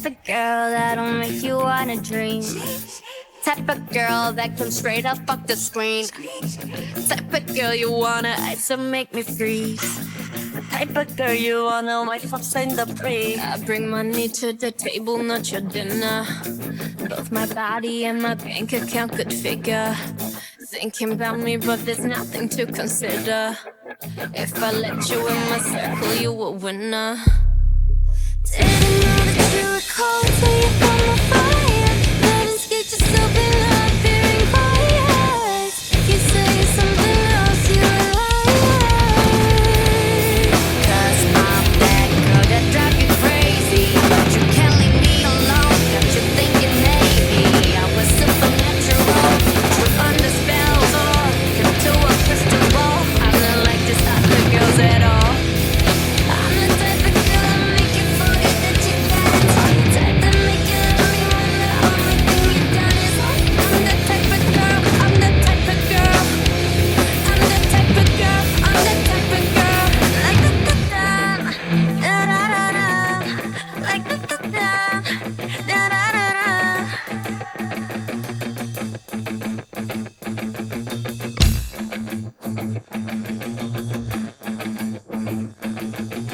of girl that'll make you wanna dream. Type of girl that comes straight up off the screen. Type of girl you wanna ice and make me freeze. Type of girl you wanna wait for in the breeze. I bring money to the table, not your dinner. Both my body and my bank account could figure. Thinking about me, but there's nothing to consider. If I let you in my circle, you a winner. Didn't know that you were cold till you found my fire. Couldn't get yourself in up here and quiet. You say something else, you a liar. 'Cause I'm that girl that drive you crazy, but you can't leave me alone. Got you thinking maybe I was supernatural, trip under spells, or into a crystal ball. I'm not like this other girls at all. I'm the type of girl that make you forget that you got it. Type that make you love me when the only thing you done is lie. I'm the type of girl, I'm the type of girl, I'm the type of girl, I'm the type of girl. Like da da da, da da da da, like da da da, da da da da.